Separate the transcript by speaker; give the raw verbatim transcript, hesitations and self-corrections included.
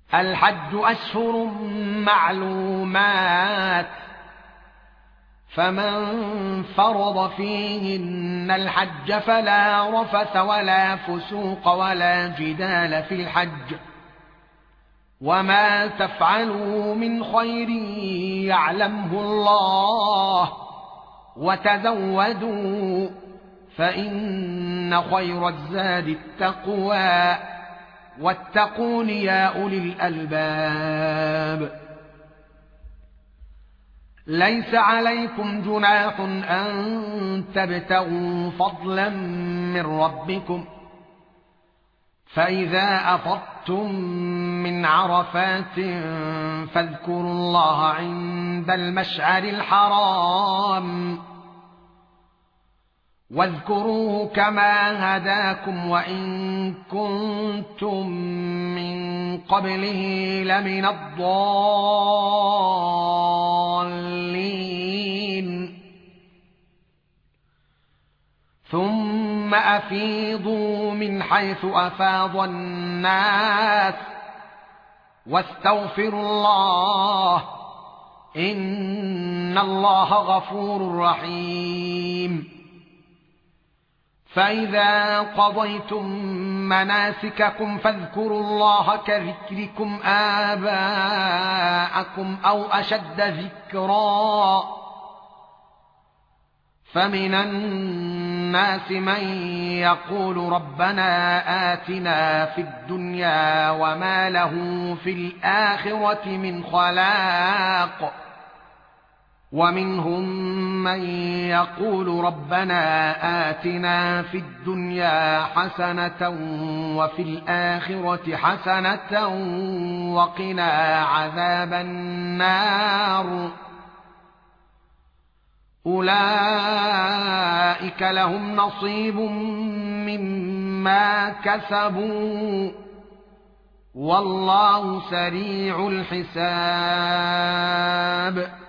Speaker 1: الحج أشهر معلومات، فمن فرض فيهن الحج فلا رفث ولا فسوق ولا جدال في الحج، وما تفعلوا من خير يعلمه الله، وتزودوا فإن خير الزاد التقوى، واتقون يا أولي الألباب. ليس عليكم جناح أن تبتغوا فضلا من ربكم، فإذا أفضتم من عرفات فاذكروا الله عند المشعر الحرام، واذكروه كما هداكم وإن كنتم من قبله لمن الضالين. ثم أفيضوا من حيث أفاض الناس واستغفروا الله، إن الله غفور رحيم. فإذا قضيتم مناسككم فاذكروا الله كذكركم آباءكم أو أشد ذكرا، فمن الناس من يقول ربنا آتنا في الدنيا وما له في الآخرة من خلاق، ومنهم من يقول ربنا آتنا في الدنيا حسنة وفي الآخرة حسنة وقنا عذاب النار. أولئك لهم نصيب مما كسبوا، والله سريع الحساب.